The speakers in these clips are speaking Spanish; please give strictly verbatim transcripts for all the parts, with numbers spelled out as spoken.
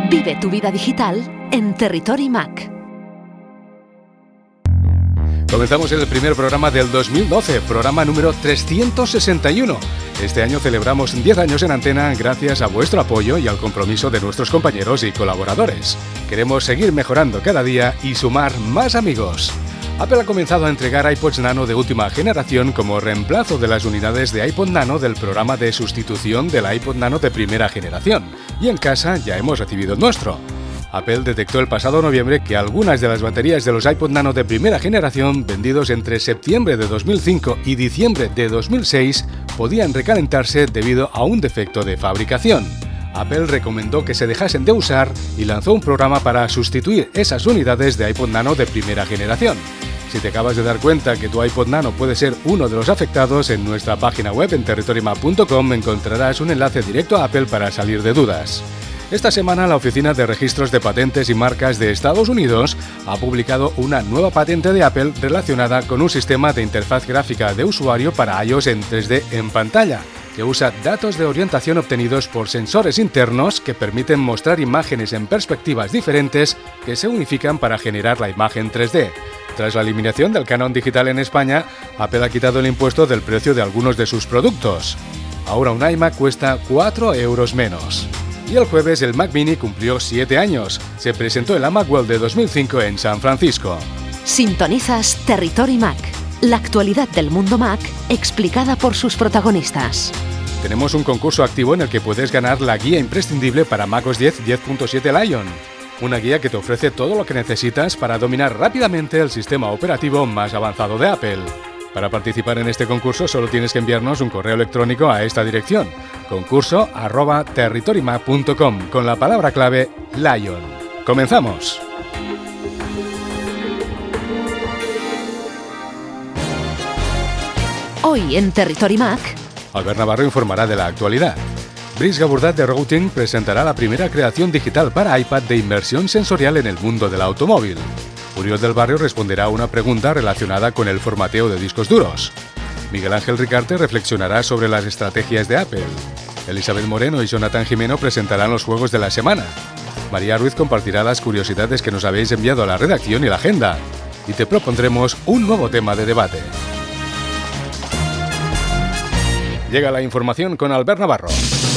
Vive tu vida digital en Territory Mac. Comenzamos el primer programa del dos mil doce, programa número trescientos sesenta y uno. Este año celebramos diez años en antena gracias a vuestro apoyo y al compromiso de nuestros compañeros y colaboradores. Queremos seguir mejorando cada día y sumar más amigos. Apple ha comenzado a entregar iPods Nano de última generación como reemplazo de las unidades de iPod Nano del programa de sustitución del iPod Nano de primera generación. Y en casa ya hemos recibido el nuestro. Apple detectó el pasado noviembre que algunas de las baterías de los iPod Nano de primera generación vendidos entre septiembre de dos mil cinco y diciembre de dos mil seis podían recalentarse debido a un defecto de fabricación. Apple recomendó que se dejasen de usar y lanzó un programa para sustituir esas unidades de iPod Nano de primera generación. Si te acabas de dar cuenta que tu iPod Nano puede ser uno de los afectados, en nuestra página web en territory mac punto com encontrarás un enlace directo a Apple para salir de dudas. Esta semana la Oficina de Registros de Patentes y Marcas de Estados Unidos ha publicado una nueva patente de Apple relacionada con un sistema de interfaz gráfica de usuario para iOS en tres D en pantalla, que usa datos de orientación obtenidos por sensores internos que permiten mostrar imágenes en perspectivas diferentes que se unifican para generar la imagen tres D. Tras la eliminación del canon digital en España, Apple ha quitado el impuesto del precio de algunos de sus productos. Ahora un iMac cuesta cuatro euros menos. Y el jueves el Mac Mini cumplió siete años. Se presentó en la Macworld de dos mil cinco en San Francisco. Sintonizas Territory Mac, la actualidad del mundo Mac explicada por sus protagonistas. Tenemos un concurso activo en el que puedes ganar la guía imprescindible para macOS diez diez punto siete Lion. Una guía que te ofrece todo lo que necesitas para dominar rápidamente el sistema operativo más avanzado de Apple. Para participar en este concurso solo tienes que enviarnos un correo electrónico a esta dirección: concurso arroba territory mac punto com con la palabra clave Lion. ¡Comenzamos! Hoy en Territory Mac, Albert Navarro informará de la actualidad. Brice Gabourdat de Routing presentará la primera creación digital para iPad de inmersión sensorial en el mundo del automóvil. Uriol del Barrio responderá a una pregunta relacionada con el formateo de discos duros. Miguel Ángel Ricarte reflexionará sobre las estrategias de Apple. Elizabeth Moreno y Jonathan Jimeno presentarán los juegos de la semana. María Ruiz compartirá las curiosidades que nos habéis enviado a la redacción y la agenda. Y te propondremos un nuevo tema de debate. Llega la información con Albert Navarro.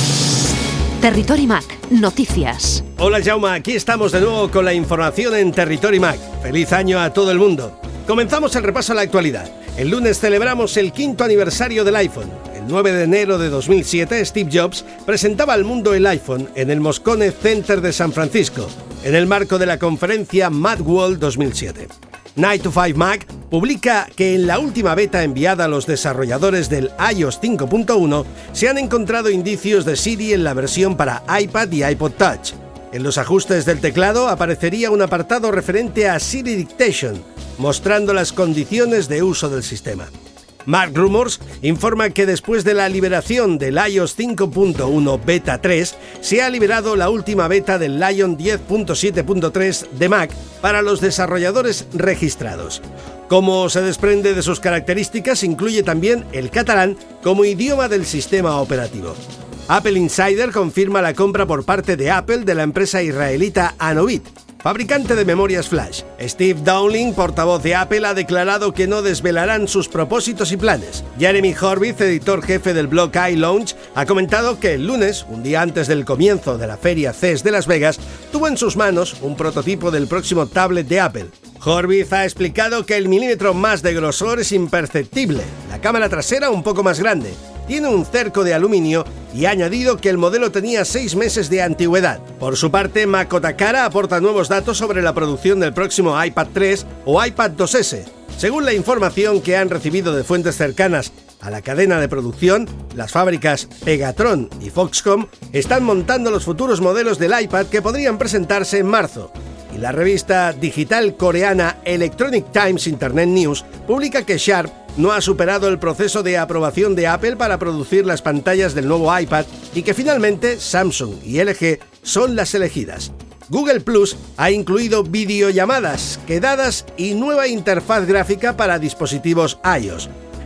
Territory Mac, noticias. Hola Jaume, aquí estamos de nuevo con la información en Territory Mac. ¡Feliz año a todo el mundo! Comenzamos el repaso a la actualidad. El lunes celebramos el quinto aniversario del iPhone. El nueve de enero de dos mil siete, Steve Jobs presentaba al mundo el iPhone en el Moscone Center de San Francisco, en el marco de la conferencia Macworld dos mil siete. nine to five Mac publica que en la última beta enviada a los desarrolladores del iOS cinco punto uno se han encontrado indicios de Siri en la versión para iPad y iPod Touch. En los ajustes del teclado aparecería un apartado referente a Siri Dictation, mostrando las condiciones de uso del sistema. Mac Rumors informa que después de la liberación del iOS cinco punto uno Beta tres, se ha liberado la última beta del Lion diez punto siete punto tres de Mac para los desarrolladores registrados. Como se desprende de sus características, incluye también el catalán como idioma del sistema operativo. Apple Insider confirma la compra por parte de Apple de la empresa israelita Anovit, fabricante de memorias flash. Steve Dowling, portavoz de Apple, ha declarado que no desvelarán sus propósitos y planes. Jeremy Horvitz, editor jefe del blog iLaunch, ha comentado que el lunes, un día antes del comienzo de la feria C E S de Las Vegas, tuvo en sus manos un prototipo del próximo tablet de Apple. Horvitz ha explicado que el milímetro más de grosor es imperceptible, la cámara trasera un poco más grande, tiene un cerco de aluminio y ha añadido que el modelo tenía seis meses de antigüedad. Por su parte, Mako Takara aporta nuevos datos sobre la producción del próximo iPad tres o iPad dos ese. Según la información que han recibido de fuentes cercanas a la cadena de producción, las fábricas Pegatron y Foxconn están montando los futuros modelos del iPad que podrían presentarse en marzo. Y la revista digital coreana Electronic Times Internet News publica que Sharp no ha superado el proceso de aprobación de Apple para producir las pantallas del nuevo iPad y que finalmente Samsung y L G son las elegidas. Google Plus ha incluido videollamadas, quedadas y nueva interfaz gráfica para dispositivos iOS.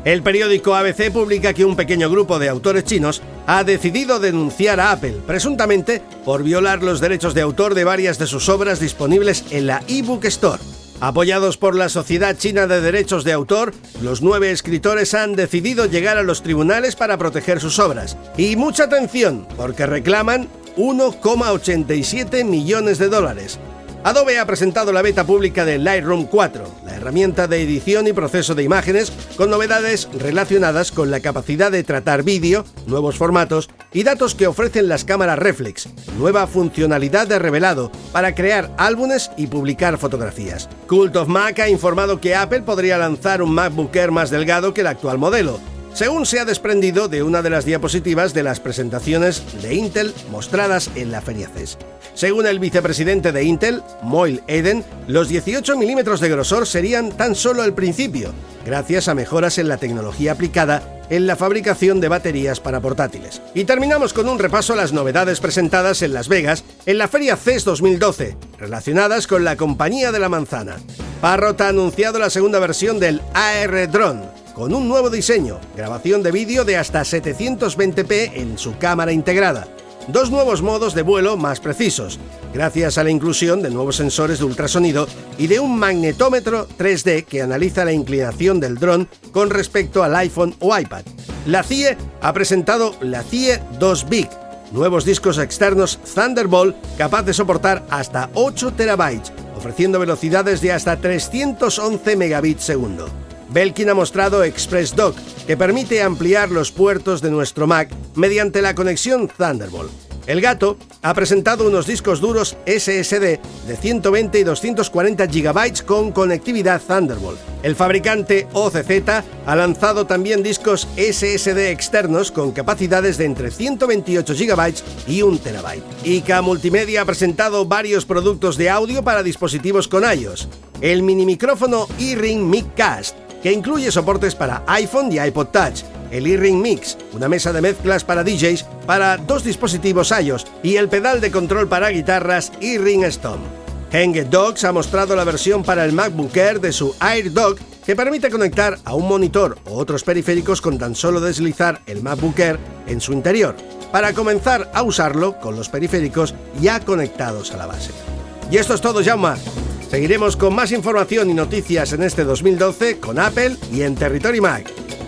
El periódico A B C publica que un pequeño grupo de autores chinos ha decidido denunciar a Apple, presuntamente por violar los derechos de autor de varias de sus obras disponibles en la eBook Store. Apoyados por la Sociedad China de Derechos de Autor, los nueve escritores han decidido llegar a los tribunales para proteger sus obras. Y mucha atención, porque reclaman uno coma ochenta y siete millones de dólares. Adobe ha presentado la beta pública de Lightroom cuatro, la herramienta de edición y proceso de imágenes, con novedades relacionadas con la capacidad de tratar vídeo, nuevos formatos y datos que ofrecen las cámaras reflex, nueva funcionalidad de revelado para crear álbumes y publicar fotografías. Cult of Mac ha informado que Apple podría lanzar un MacBook Air más delgado que el actual modelo, según se ha desprendido de una de las diapositivas de las presentaciones de Intel mostradas en la Feria C E S. Según el vicepresidente de Intel, Moyle Eden, los dieciocho milímetros de grosor serían tan solo el principio, gracias a mejoras en la tecnología aplicada en la fabricación de baterías para portátiles. Y terminamos con un repaso a las novedades presentadas en Las Vegas en la Feria C E S dos mil doce, relacionadas con la compañía de la manzana. Parrot ha anunciado la segunda versión del A R Drone, con un nuevo diseño, grabación de vídeo de hasta setecientos veinte p en su cámara integrada, dos nuevos modos de vuelo más precisos, gracias a la inclusión de nuevos sensores de ultrasonido y de un magnetómetro tres D que analiza la inclinación del dron con respecto al iPhone o iPad. La C I E ha presentado la C I E dos Big, nuevos discos externos Thunderbolt capaz de soportar hasta ocho terabytes, ofreciendo velocidades de hasta trescientos once megabits segundo. Belkin ha mostrado Express Dock, que permite ampliar los puertos de nuestro Mac mediante la conexión Thunderbolt. El Gato ha presentado unos discos duros S S D de ciento veinte y doscientos cuarenta gigabytes con conectividad Thunderbolt. El fabricante O C Z ha lanzado también discos S S D externos con capacidades de entre ciento veintiocho gigabytes y un terabyte. I K Multimedia ha presentado varios productos de audio para dispositivos con iOS. El mini micrófono eRing Miccast, que incluye soportes para iPhone y iPod Touch, el eRing Mix, una mesa de mezclas para D Js para dos dispositivos iOS y el pedal de control para guitarras eRing Stone. Hanged Dogs ha mostrado la versión para el MacBook Air de su AirDock, que permite conectar a un monitor o otros periféricos con tan solo deslizar el MacBook Air en su interior, para comenzar a usarlo con los periféricos ya conectados a la base. Y esto es todo, Jaume. Seguiremos con más información y noticias en este dos mil doce con Apple y en Territory Mac.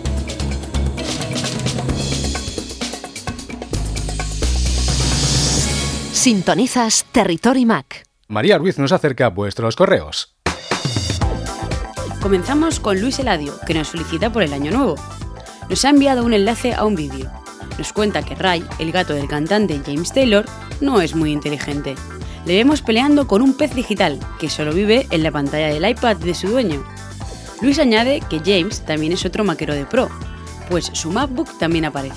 Sintonizas Territory Mac. María Ruiz nos acerca vuestros correos. Comenzamos con Luis Eladio, que nos felicita por el año nuevo. Nos ha enviado un enlace a un vídeo. Nos cuenta que Ray, el gato del cantante James Taylor, no es muy inteligente. Le vemos peleando con un pez digital, que solo vive en la pantalla del iPad de su dueño. Luis añade que James también es otro maquero de pro, pues su MacBook también aparece.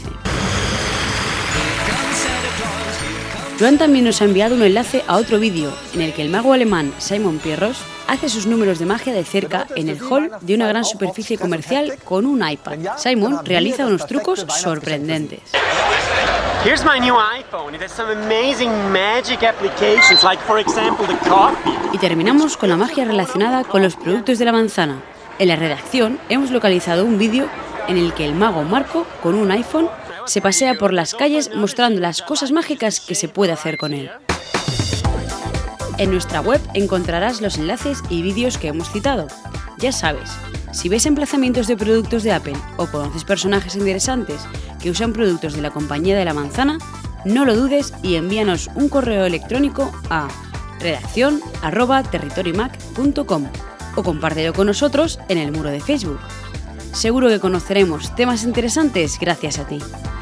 Joan también nos ha enviado un enlace a otro vídeo, en el que el mago alemán Simon Pierros hace sus números de magia de cerca en el hall de una gran superficie comercial con un iPad. Simon realiza unos trucos sorprendentes. Here's my new iPhone. It has some amazing magic applications, like for example the coffee. Y terminamos con la magia relacionada con los productos de la manzana. En la redacción hemos localizado un vídeo en el que el mago Marco, con un iPhone, se pasea por las calles mostrando las cosas mágicas que se puede hacer con él. En nuestra web encontrarás los enlaces y vídeos que hemos citado. Ya sabes, si ves emplazamientos de productos de Apple o conoces personajes interesantes que usan productos de la compañía de la manzana, no lo dudes y envíanos un correo electrónico a redacción arroba territorymac punto com o compártelo con nosotros en el muro de Facebook. Seguro que conoceremos temas interesantes gracias a ti.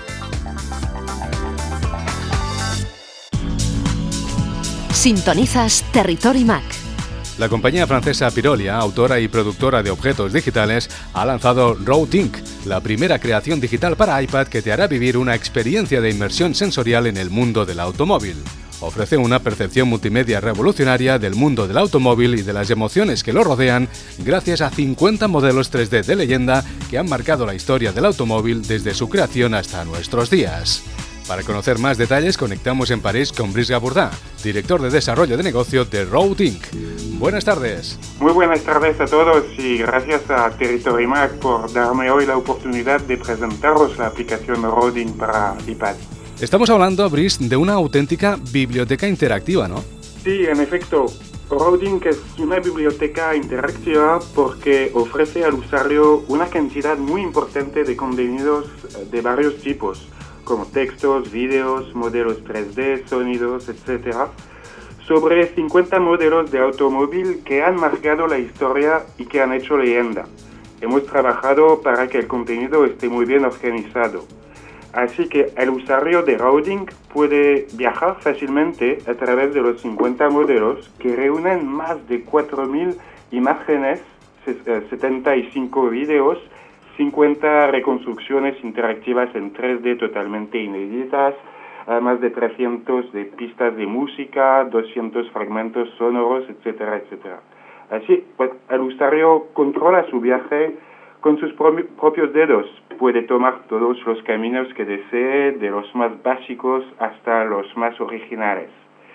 Sintonizas Territory Mac. La compañía francesa Pirolia, autora y productora de objetos digitales, ha lanzado RoadInk, la primera creación digital para iPad que te hará vivir una experiencia de inmersión sensorial en el mundo del automóvil. Ofrece una percepción multimedia revolucionaria del mundo del automóvil y de las emociones que lo rodean gracias a cincuenta modelos tres D de leyenda que han marcado la historia del automóvil desde su creación hasta nuestros días. Para conocer más detalles, conectamos en París con Brice Gabourdin, director de desarrollo de negocio de Road incorporated. Buenas tardes. Muy buenas tardes a todos y gracias a Territory Mac por darme hoy la oportunidad de presentaros la aplicación Roading para iPad. Estamos hablando, Brice, de una auténtica biblioteca interactiva, ¿no? Sí, en efecto. Roading es una biblioteca interactiva porque ofrece al usuario una cantidad muy importante de contenidos de varios tipos, como textos, vídeos, modelos tres D, sonidos, etcétera, sobre cincuenta modelos de automóvil que han marcado la historia y que han hecho leyenda. Hemos trabajado para que el contenido esté muy bien organizado. Así que el usuario de Roading puede viajar fácilmente a través de los cincuenta modelos que reúnen más de cuatro mil imágenes, setenta y cinco vídeos, cincuenta reconstrucciones interactivas en tres D totalmente inéditas, más de trescientas de pistas de música, doscientos fragmentos sonoros, etcétera, etcétera. Así, pues, el usuario controla su viaje con sus propios dedos. Puede tomar todos los caminos que desee, de los más básicos hasta los más originales.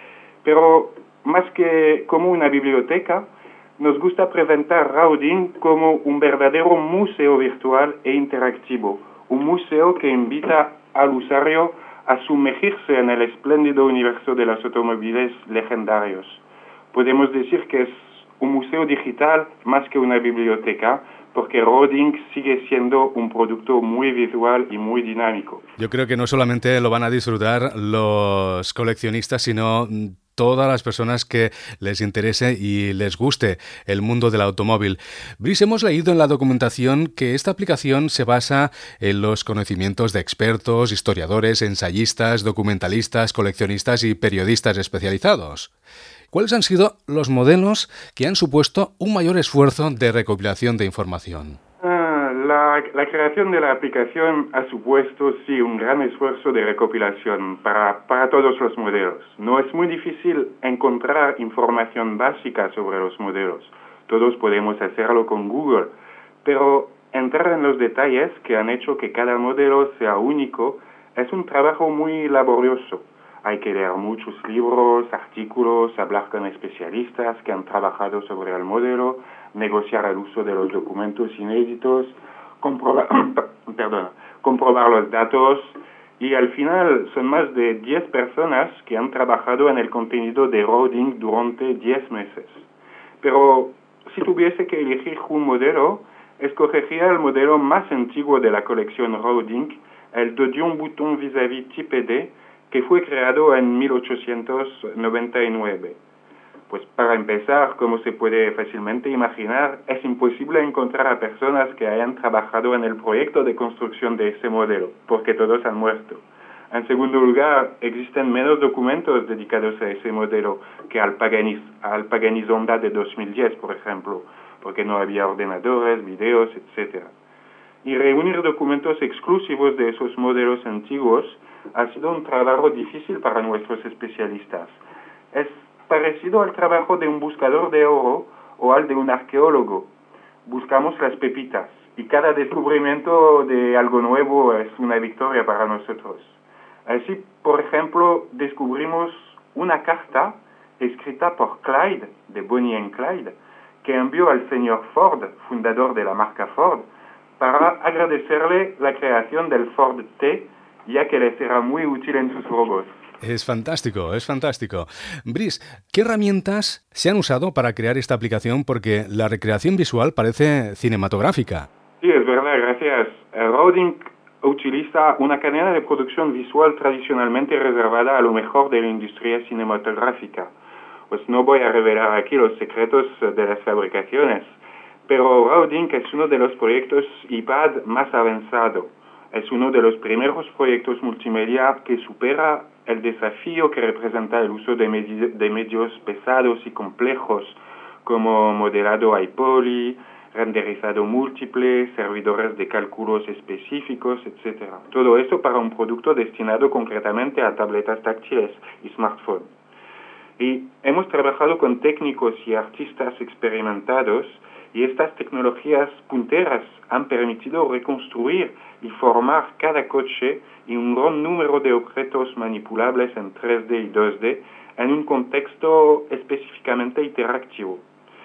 Pero más que como una biblioteca, nos gusta presentar Roading como un verdadero museo virtual e interactivo, un museo que invita al usuario a sumergirse en el espléndido universo de los automóviles legendarios. Podemos decir que es un museo digital más que una biblioteca, porque Roading sigue siendo un producto muy visual y muy dinámico. Yo creo que no solamente lo van a disfrutar los coleccionistas, sino todas las personas que les interese y les guste el mundo del automóvil. Brice, hemos leído en la documentación que esta aplicación se basa en los conocimientos de expertos, historiadores, ensayistas, documentalistas, coleccionistas y periodistas especializados. ¿Cuáles han sido los modelos que han supuesto un mayor esfuerzo de recopilación de información? Ah, la, la creación de la aplicación ha supuesto, sí, un gran esfuerzo de recopilación para, para todos los modelos. No es muy difícil encontrar información básica sobre los modelos. Todos podemos hacerlo con Google, pero entrar en los detalles que han hecho que cada modelo sea único es un trabajo muy laborioso. Hay que leer muchos libros, artículos, hablar con especialistas que han trabajado sobre el modelo, negociar el uso de los documentos inéditos, comprobar, perdona, comprobar los datos y al final son más de diez personas que han trabajado en el contenido de Roading durante diez meses. Pero si tuviese que elegir un modelo, escogería el modelo más antiguo de la colección Roading, el Dodion Bouton Vis-a-vis Type D, que fue creado en mil ochocientos noventa y nueve. Pues para empezar, como se puede fácilmente imaginar, es imposible encontrar a personas que hayan trabajado en el proyecto de construcción de ese modelo, porque todos han muerto. En segundo lugar, existen menos documentos dedicados a ese modelo que al Pagani, al Pagani Zonda de dos mil diez, por ejemplo, porque no había ordenadores, videos, etcétera. Y reunir documentos exclusivos de esos modelos antiguos ha sido un trabajo difícil para nuestros especialistas. Es parecido al trabajo de un buscador de oro o al de un arqueólogo. Buscamos las pepitas y cada descubrimiento de algo nuevo es una victoria para nosotros. Así, por ejemplo, descubrimos una carta escrita por Clyde, de Bonnie and Clyde, que envió al señor Ford, fundador de la marca Ford, para agradecerle la creación del Ford T, ya que le será muy útil en sus robots. Es fantástico, es fantástico. Brice, ¿qué herramientas se han usado para crear esta aplicación? Porque la recreación visual parece cinematográfica. Sí, es verdad, gracias. Roading utiliza una cadena de producción visual tradicionalmente reservada a lo mejor de la industria cinematográfica. Pues no voy a revelar aquí los secretos de las fabricaciones, pero Roading es uno de los proyectos iPad más avanzados. Es uno de los primeros proyectos multimedia que supera el desafío que representa el uso de, med- de medios pesados y complejos como modelado iPoly, renderizado múltiple, servidores de cálculos específicos, etcétera. Todo eso para un producto destinado concretamente a tabletas táctiles y smartphones. Y hemos trabajado con técnicos y artistas experimentados Y estas tecnologías punteras han permitido reconstruir y formar cada coche y un gran número de objetos manipulables en tres D y dos D en un contexto específicamente interactivo.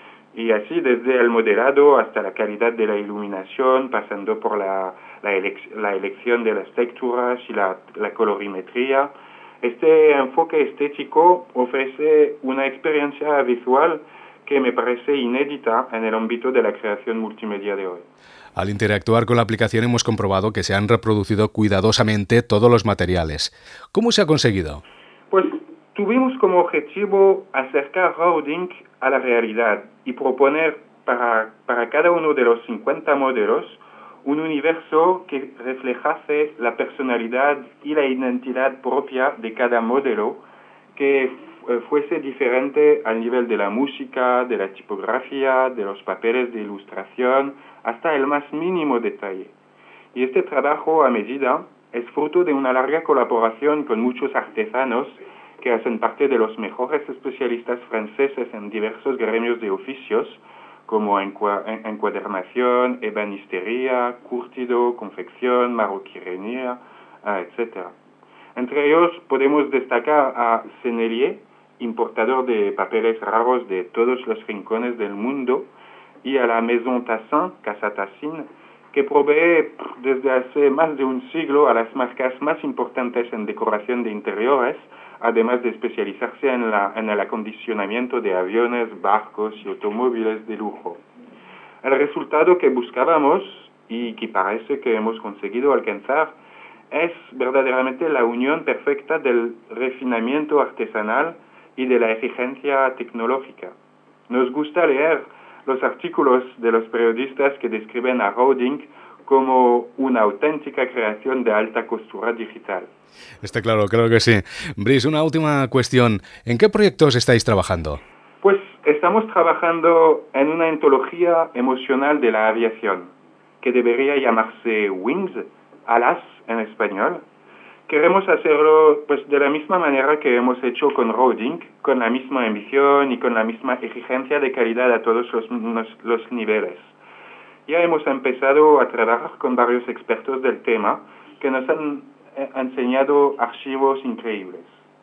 Y así desde el modelado hasta la calidad de la iluminación, pasando por la, la, elec- la elección de las texturas y la, la colorimetría, este enfoque estético ofrece una experiencia visual que me parece inédita en el ámbito de la creación multimedia de hoy. Al interactuar con la aplicación hemos comprobado que se han reproducido cuidadosamente todos los materiales. ¿Cómo se ha conseguido? Pues tuvimos como objetivo acercar Raudink a la realidad y proponer para, para cada uno de los cincuenta modelos un universo que reflejase la personalidad y la identidad propia de cada modelo, que fuese diferente al nivel de la música, de la tipografía, de los papeles de ilustración, hasta el más mínimo detalle. Y este trabajo a medida es fruto de una larga colaboración con muchos artesanos que hacen parte de los mejores especialistas franceses en diversos gremios de oficios, como encuadernación, ebanistería, curtido, confección, marroquinería, etcétera. Entre ellos podemos destacar a Sennelier, importador de papeles raros de todos los rincones del mundo, y a la Maison Tassin, Casa Tassin, que provee desde hace más de un siglo a las marcas más importantes en decoración de interiores, además de especializarse en, la, en el acondicionamiento de aviones, barcos y automóviles de lujo. El resultado que buscábamos y que parece que hemos conseguido alcanzar es verdaderamente la unión perfecta del refinamiento artesanal y de la exigencia tecnológica. Nos gusta leer los artículos de los periodistas que describen a Raudink como una auténtica creación de alta costura digital. Está claro, creo que sí. Brice, una última cuestión. ¿En qué proyectos estáis trabajando? Pues estamos trabajando en una antología emocional de la aviación, que debería llamarse Wings, Alas en español. Queremos hacerlo pues de la misma manera que hemos hecho con Raudink, con la misma ambición y con la misma exigencia de calidad a todos los, los, los niveles. Ya hemos empezado a trabajar con varios expertos del tema que nos han eh, enseñado archivos increíbles.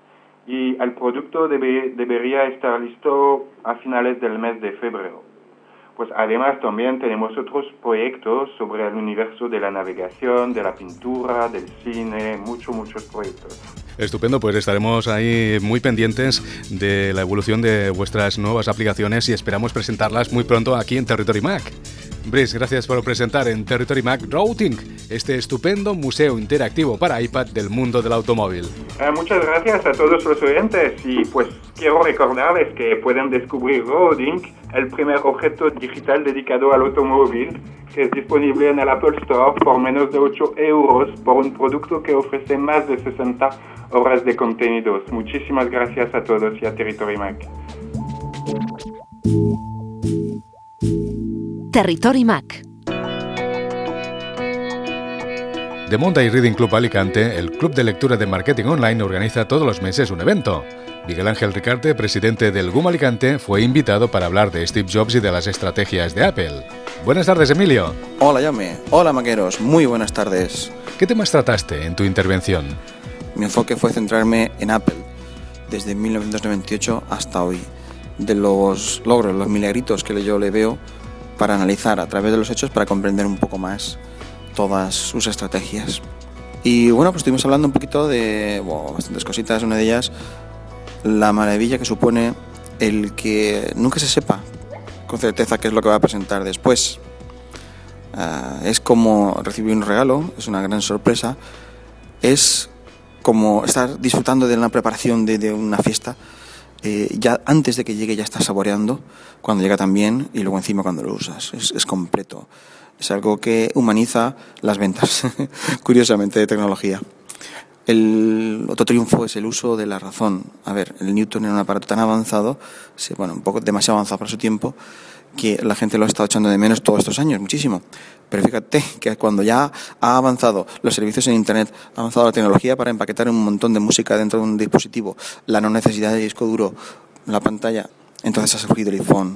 Y el producto debe, debería estar listo a finales del mes de febrero. Pues además también tenemos otros proyectos sobre el universo de la navegación, de la pintura, del cine, muchos, muchos proyectos. Estupendo, pues estaremos ahí muy pendientes de la evolución de vuestras nuevas aplicaciones y esperamos presentarlas muy pronto aquí en Territory Mac. Brice, gracias por presentar en Territory Mac Raudink, este estupendo museo interactivo para iPad del mundo del automóvil. Eh, muchas gracias a todos los oyentes y pues quiero recordarles que pueden descubrir Raudink, el primer objeto digital dedicado al automóvil, que es disponible en el Apple Store por menos de ocho euros por un producto que ofrece más de sesenta horas de contenidos. Muchísimas gracias a todos y a Territory Mac. Territory Mac. The Monday Reading Club Alicante, el club de lectura de marketing online, organiza todos los meses un evento. Miguel Ángel Ricarte, presidente del G U M Alicante, fue invitado para hablar de Steve Jobs y de las estrategias de Apple. Buenas tardes, Emilio. Hola, Jaume. Hola, maqueros. Muy buenas tardes. ¿Qué temas trataste en tu intervención? Mi enfoque fue centrarme en Apple, desde mil novecientos noventa y ocho hasta hoy. De los logros, los milagritos que yo le veo para analizar a través de los hechos para comprender un poco más todas sus estrategias. Y bueno, pues estuvimos hablando un poquito de bueno, bastantes cositas. Una de ellas, la maravilla que supone el que nunca se sepa con certeza qué es lo que va a presentar después. Uh, es como recibir un regalo, es una gran sorpresa. Es como estar disfrutando de una preparación de, de una fiesta. Eh, ya antes de que llegue ya estás saboreando, cuando llega también y luego encima cuando lo usas. Es, es completo. Es algo que humaniza las ventas, curiosamente, de tecnología. El otro triunfo es el uso de la razón. A ver, el Newton era un aparato tan avanzado, bueno, un poco demasiado avanzado para su tiempo, que la gente lo ha estado echando de menos todos estos años, muchísimo. Pero fíjate que cuando ya ha avanzado los servicios en Internet, ha avanzado la tecnología para empaquetar un montón de música dentro de un dispositivo, la no necesidad de disco duro, la pantalla, entonces ha surgido el iPhone,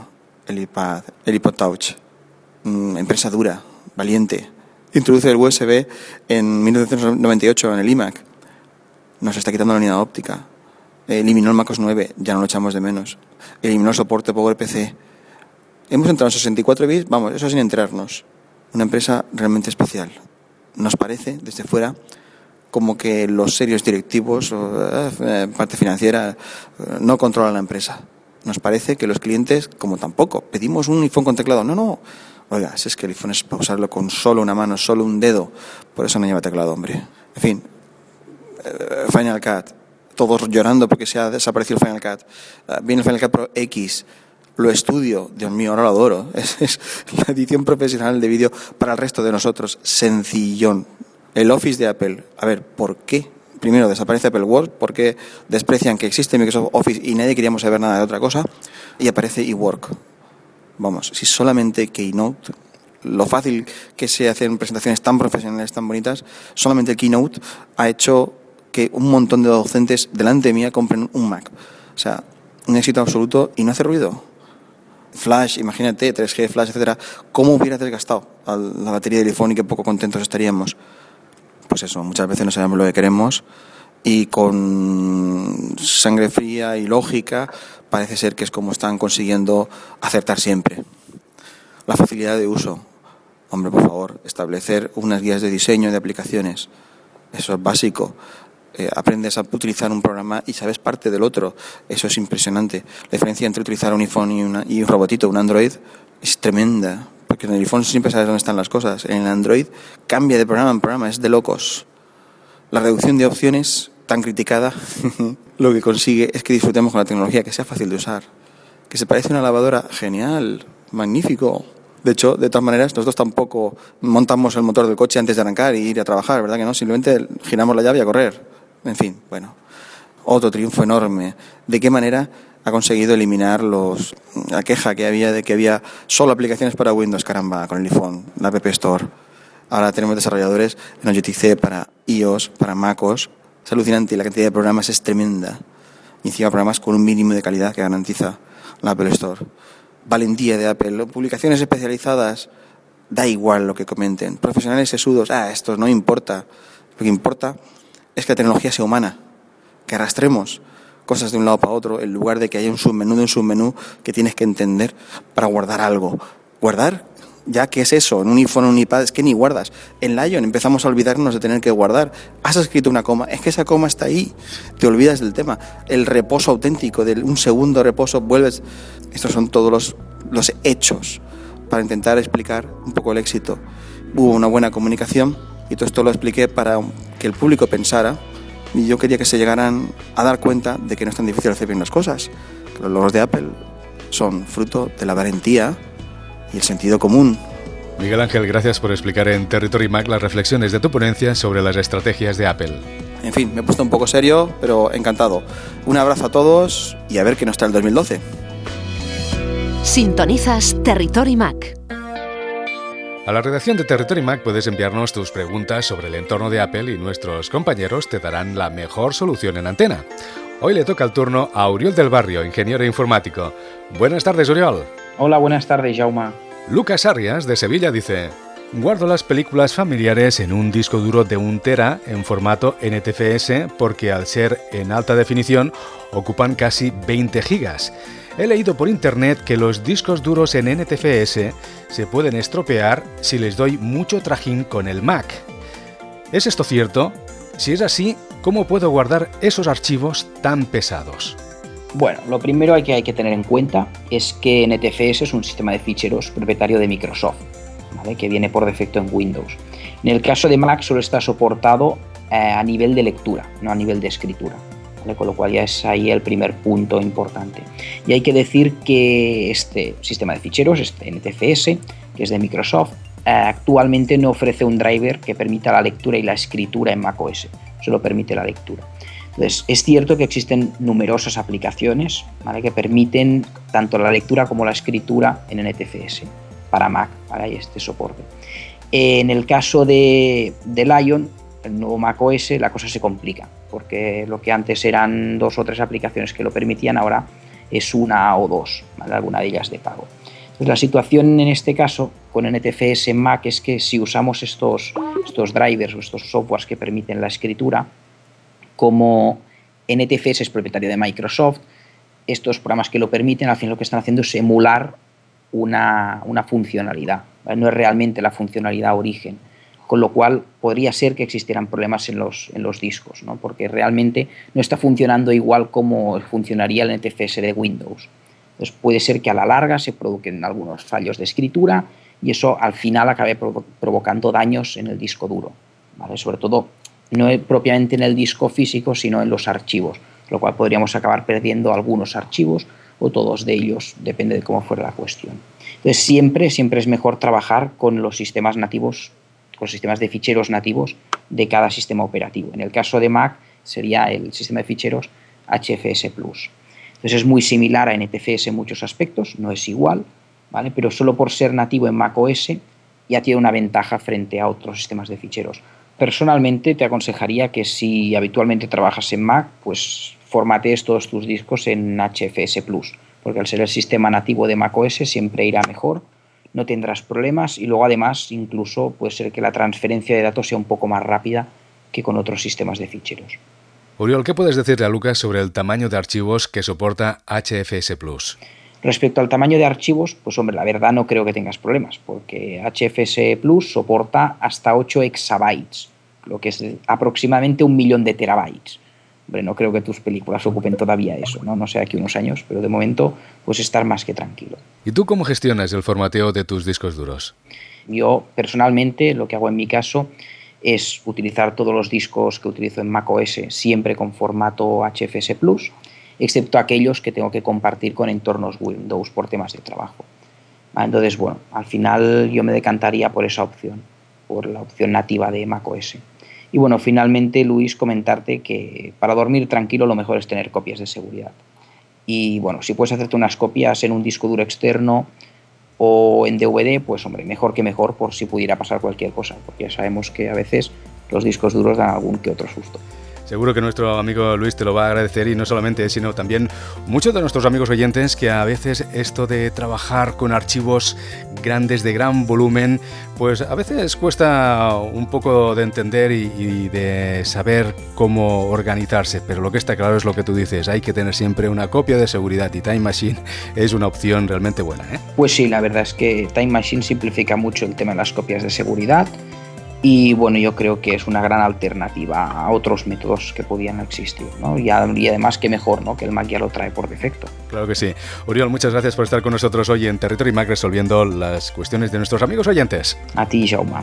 el iPad, el iPod Touch, mm, empresa dura, valiente, introduce el U S B en mil novecientos noventa y ocho en el iMac, nos está quitando la unidad óptica, eliminó el MacOS nueve, ya no lo echamos de menos, eliminó el soporte PowerPC, hemos entrado en sesenta y cuatro bits, vamos, eso sin enterarnos, una empresa realmente especial. Nos parece, desde fuera, como que los serios directivos o eh, parte financiera eh, no controlan la empresa. Nos parece que los clientes, como tampoco, pedimos un iPhone con teclado. No, no. Oiga, si es que el iPhone es para usarlo con solo una mano, solo un dedo, por eso no lleva teclado, hombre. En fin, eh, Final Cut, todos llorando porque se ha desaparecido el Final Cut. Uh, viene el Final Cut Pro X, lo estudio, Dios mío, ahora lo adoro. Es, es la edición profesional de vídeo para el resto de nosotros, sencillón. El Office de Apple, a ver, ¿por qué? Primero desaparece Apple Work, porque desprecian que existe Microsoft Office y nadie queríamos saber nada de otra cosa, y aparece eWork. Vamos, si solamente Keynote, lo fácil que se hacen presentaciones tan profesionales, tan bonitas, solamente el Keynote ha hecho que un montón de docentes delante mía compren un Mac. O sea, un éxito absoluto y no hace ruido. Flash, imagínate, tres G, Flash, etcétera, ¿cómo hubiera desgastado la batería del iPhone y qué poco contentos estaríamos? Pues eso, muchas veces no sabemos lo que queremos y con sangre fría y lógica parece ser que es como están consiguiendo acertar siempre. La facilidad de uso. Hombre, por favor, establecer unas guías de diseño de aplicaciones. Eso es básico. Eh, aprendes a utilizar un programa y sabes parte del otro. Eso es impresionante. La diferencia entre utilizar un iPhone y, una, y un robotito, un Android, es tremenda. Porque en el iPhone siempre sabes dónde están las cosas. En el Android cambia de programa en programa, es de locos. La reducción de opciones, tan criticada, lo que consigue es que disfrutemos con la tecnología, que sea fácil de usar. Que se parece a una lavadora, genial, magnífico. De hecho, de todas maneras, nosotros tampoco montamos el motor del coche antes de arrancar y ir a trabajar, ¿verdad que no? Simplemente giramos la llave y a correr. En fin, bueno, otro triunfo enorme. ¿De qué manera ha conseguido eliminar los la queja que había de que había solo aplicaciones para Windows, caramba, con el iPhone, la App Store? Ahora tenemos desarrolladores en Objective-C para iOS, para macOS. Es alucinante y la cantidad de programas es tremenda. Y encima programas con un mínimo de calidad que garantiza la Apple Store. Valentía de Apple, publicaciones especializadas, da igual lo que comenten. Profesionales sesudos, ah, esto no importa. Lo que importa es que la tecnología sea humana, que arrastremos cosas de un lado para otro, en lugar de que haya un submenú de un submenú que tienes que entender para guardar algo. ¿Guardar? ¿Ya qué es eso? En un iPhone o un iPad es que ni guardas. En Lion empezamos a olvidarnos de tener que guardar. Has escrito una coma, es que esa coma está ahí. Te olvidas del tema. El reposo auténtico, de un segundo reposo, vuelves. Estos son todos los, los hechos para intentar explicar un poco el éxito. Hubo una buena comunicación y todo esto lo expliqué para que el público pensara. Y yo quería que se llegaran a dar cuenta de que no es tan difícil hacer bien las cosas. Que los logros de Apple son fruto de la valentía y el sentido común. Miguel Ángel, gracias por explicar en Territory Mac las reflexiones de tu ponencia sobre las estrategias de Apple. En fin, me he puesto un poco serio, pero encantado. Un abrazo a todos y a ver qué nos trae el dos mil doce. Sintonizas Territory Mac. A la redacción de Territory Mac puedes enviarnos tus preguntas sobre el entorno de Apple y nuestros compañeros te darán la mejor solución en antena. Hoy le toca el turno a Oriol del Barrio, ingeniero informático. Buenas tardes, Oriol. Hola, buenas tardes, Jaume. Lucas Arias, de Sevilla, dice: guardo las películas familiares en un disco duro de un tera en formato N T F S porque al ser en alta definición ocupan casi veinte gigas. He leído por internet que los discos duros en N T F S se pueden estropear si les doy mucho trajín con el Mac. ¿Es esto cierto? Si es así, ¿cómo puedo guardar esos archivos tan pesados? Bueno, lo primero hay que, hay que tener en cuenta es que N T F S es un sistema de ficheros propietario de Microsoft, ¿vale? Que viene por defecto en Windows. En el caso de Mac solo está soportado eh, a nivel de lectura, no a nivel de escritura. Con lo cual ya es ahí el primer punto importante. Y hay que decir que este sistema de ficheros, este N T F S, que es de Microsoft, eh, actualmente no ofrece un driver que permita la lectura y la escritura en macOS, solo permite la lectura. Entonces, es cierto que existen numerosas aplicaciones, ¿vale?, que permiten tanto la lectura como la escritura en N T F S para Mac, ¿vale? Hay este soporte. En el caso de, de Lion, el nuevo macOS, la cosa se complica, porque lo que antes eran dos o tres aplicaciones que lo permitían, ahora es una o dos, ¿vale?, alguna de ellas de pago. Entonces, la situación en este caso con N T F S en Mac es que si usamos estos, estos drivers o estos softwares que permiten la escritura, como N T F S es propietario de Microsoft, estos programas que lo permiten, al fin lo que están haciendo es emular una, una funcionalidad, ¿vale? No es realmente la funcionalidad origen, con lo cual podría ser que existieran problemas en los, en los discos, ¿no? Porque realmente no está funcionando igual como funcionaría el N T F S de Windows. Entonces puede ser que a la larga se produzcan algunos fallos de escritura y eso al final acabe provo- provocando daños en el disco duro, ¿vale? Sobre todo no propiamente en el disco físico, sino en los archivos, lo cual podríamos acabar perdiendo algunos archivos o todos de ellos, depende de cómo fuera la cuestión. Entonces siempre, siempre es mejor trabajar con los sistemas nativos, con los sistemas de ficheros nativos de cada sistema operativo. En el caso de Mac sería el sistema de ficheros H F S Plus. Entonces es muy similar a N T F S en muchos aspectos, no es igual, ¿vale? Pero solo por ser nativo en macOS ya tiene una ventaja frente a otros sistemas de ficheros. Personalmente te aconsejaría que si habitualmente trabajas en Mac, pues formatees todos tus discos en H F S Plus, porque al ser el sistema nativo de macOS siempre irá mejor, no tendrás problemas y luego además incluso puede ser que la transferencia de datos sea un poco más rápida que con otros sistemas de ficheros. Oriol, ¿qué puedes decirle a Lucas sobre el tamaño de archivos que soporta H F S Plus? Respecto al tamaño de archivos, pues hombre, la verdad no creo que tengas problemas, porque H F S Plus soporta hasta ocho exabytes, lo que es aproximadamente un millón de terabytes. Hombre, no creo que tus películas ocupen todavía eso, ¿no? No sé, aquí unos años, pero de momento puedes estar más que tranquilo. ¿Y tú cómo gestionas el formateo de tus discos duros? Yo, personalmente, lo que hago en mi caso es utilizar todos los discos que utilizo en macOS siempre con formato H F S Plus, excepto aquellos que tengo que compartir con entornos Windows por temas de trabajo. Entonces, bueno, al final yo me decantaría por esa opción, por la opción nativa de macOS. Y bueno, finalmente, Luis, comentarte que para dormir tranquilo lo mejor es tener copias de seguridad. Y bueno, si puedes hacerte unas copias en un disco duro externo o en D V D, pues hombre, mejor que mejor por si pudiera pasar cualquier cosa, porque ya sabemos que a veces los discos duros dan algún que otro susto. Seguro que nuestro amigo Luis te lo va a agradecer y no solamente, sino también muchos de nuestros amigos oyentes que a veces esto de trabajar con archivos grandes de gran volumen, pues a veces cuesta un poco de entender y, y de saber cómo organizarse, pero lo que está claro es lo que tú dices, hay que tener siempre una copia de seguridad y Time Machine es una opción realmente buena, ¿eh? Pues sí, la verdad es que Time Machine simplifica mucho el tema de las copias de seguridad. Y bueno, yo creo que es una gran alternativa a otros métodos que podían existir, ¿no? Y, y además que mejor, ¿no? Que el Mac ya lo trae por defecto. Claro que sí. Oriol, muchas gracias por estar con nosotros hoy en Territory Mac resolviendo las cuestiones de nuestros amigos oyentes. A ti, Jaume.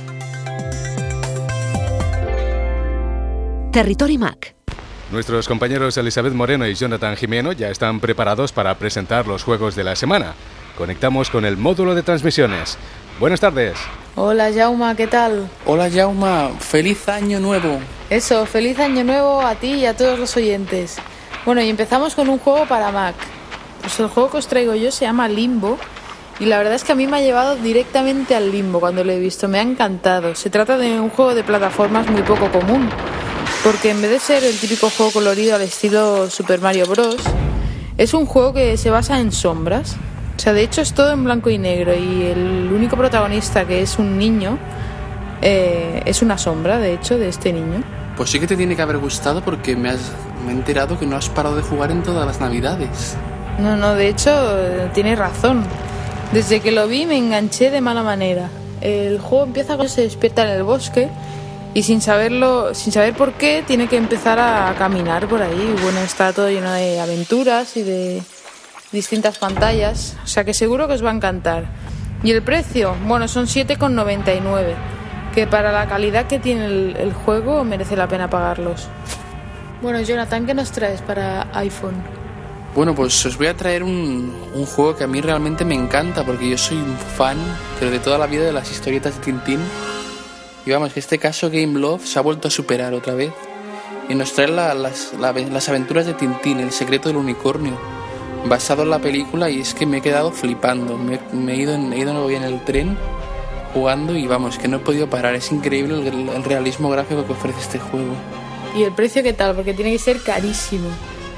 Territory Mac. Nuestros compañeros Elizabeth Moreno y Jonathan Jimeno ya están preparados para presentar los juegos de la semana. Conectamos con el módulo de transmisiones. Buenas tardes. Hola Jaume, ¿qué tal? Hola Jaume, feliz año nuevo. Eso, feliz año nuevo a ti y a todos los oyentes. Bueno, y empezamos con un juego para Mac. Pues el juego que os traigo yo se llama Limbo y la verdad es que a mí me ha llevado directamente al limbo cuando lo he visto, me ha encantado. Se trata de un juego de plataformas muy poco común, porque en vez de ser el típico juego colorido al estilo Super Mario Bros, es un juego que se basa en sombras. O sea, de hecho es todo en blanco y negro y el único protagonista, que es un niño, eh, es una sombra, de hecho, de este niño. Pues sí que te tiene que haber gustado porque me, has, me he enterado que no has parado de jugar en todas las navidades. No, no, de hecho, tienes razón. Desde que lo vi me enganché de mala manera. El juego empieza cuando se despierta en el bosque y sin saberlo, sin saber por qué, tiene que empezar a caminar por ahí. Bueno, está todo lleno de aventuras y de distintas pantallas, o sea que seguro que os va a encantar. Y el precio, bueno, son siete con noventa y nueve, que para la calidad que tiene el, el juego merece la pena pagarlos. Bueno, Jonathan, ¿qué nos traes para iPhone? Bueno, pues os voy a traer un, un juego que a mí realmente me encanta, porque yo soy un fan, pero de toda la vida, de las historietas de Tintín. Y vamos, que este caso Game Love se ha vuelto a superar otra vez y nos trae la, las, la, las aventuras de Tintín, el secreto del unicornio, basado en la película, y es que me he quedado flipando. Me, me he ido, en, he ido hoy en el tren jugando y vamos, que no he podido parar. Es increíble el, el realismo gráfico que ofrece este juego. ¿Y el precio qué tal? Porque tiene que ser carísimo.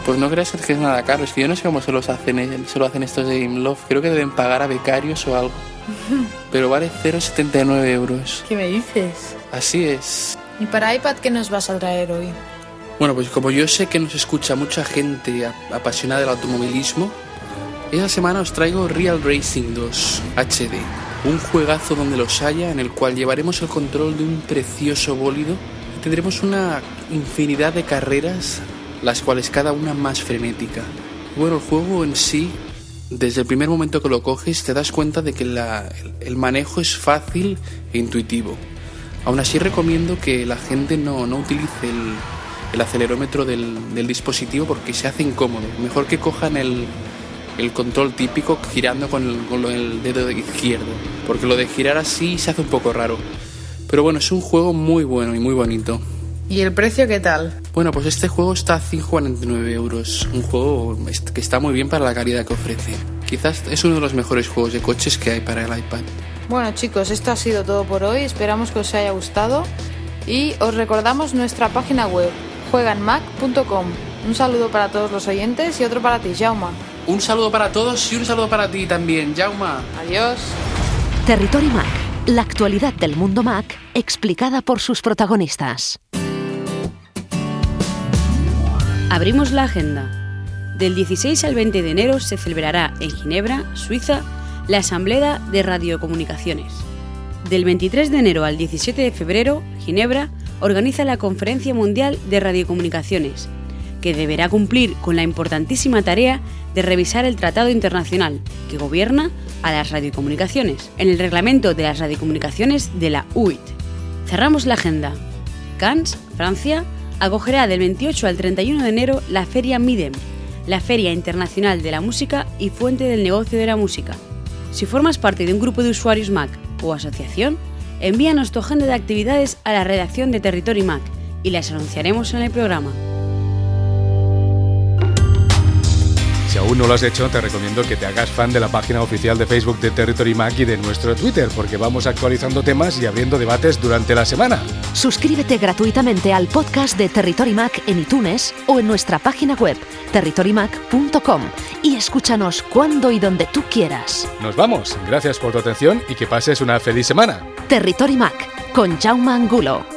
Pues no creas que es nada caro, es que yo no sé cómo se, los hacen, se lo hacen estos de Gameloft, creo que deben pagar a becarios o algo. Pero vale cero coma setenta y nueve euros. ¿Qué me dices? Así es. ¿Y para iPad qué nos vas a traer hoy? Bueno, pues como yo sé que nos escucha mucha gente apasionada del automovilismo, esta semana os traigo Real Racing dos H D, un juegazo donde los haya, en el cual llevaremos el control de un precioso bólido y tendremos una infinidad de carreras, las cuales cada una más frenética. Bueno, el juego en sí, desde el primer momento que lo coges, te das cuenta de que la, el manejo es fácil e intuitivo. Aún así recomiendo que la gente no, no utilice el, el acelerómetro del, del dispositivo porque se hace incómodo. Mejor que cojan el, el control típico girando con el, con el dedo izquierdo, porque lo de girar así se hace un poco raro. Pero bueno, es un juego muy bueno y muy bonito. ¿Y el precio qué tal? Bueno, pues este juego está a ciento cuarenta y nueve euros. Un juego que está muy bien para la calidad que ofrece. Quizás es uno de los mejores juegos de coches que hay para el iPad. Bueno chicos, esto ha sido todo por hoy, esperamos que os haya gustado y os recordamos nuestra página web, juega en mac punto com. Un saludo para todos los oyentes y otro para ti, Jaume. Un saludo para todos y un saludo para ti también, Jaume. Adiós. Territory Mac, la actualidad del mundo Mac explicada por sus protagonistas. Abrimos la agenda. Del dieciséis al veinte de enero se celebrará en Ginebra, Suiza, la Asamblea de Radiocomunicaciones. Del veintitrés de enero al diecisiete de febrero, Ginebra organiza la Conferencia Mundial de Radiocomunicaciones, que deberá cumplir con la importantísima tarea de revisar el Tratado Internacional que gobierna a las radiocomunicaciones, en el reglamento de las radiocomunicaciones de la U I T. Cerramos la agenda. Cannes, Francia, acogerá del veintiocho al treinta y uno de enero la Feria MIDEM, la Feria Internacional de la Música y fuente del negocio de la música. Si formas parte de un grupo de usuarios Mac o asociación, envíanos tu agenda de actividades a la redacción de Territory Mac y las anunciaremos en el programa. Si aún no lo has hecho, te recomiendo que te hagas fan de la página oficial de Facebook de Territory Mac y de nuestro Twitter, porque vamos actualizando temas y abriendo debates durante la semana. Suscríbete gratuitamente al podcast de Territory Mac en iTunes o en nuestra página web, territory mac punto com, y escúchanos cuando y donde tú quieras. Nos vamos, gracias por tu atención y que pases una feliz semana. Territory Mac, con Jaume Angulo.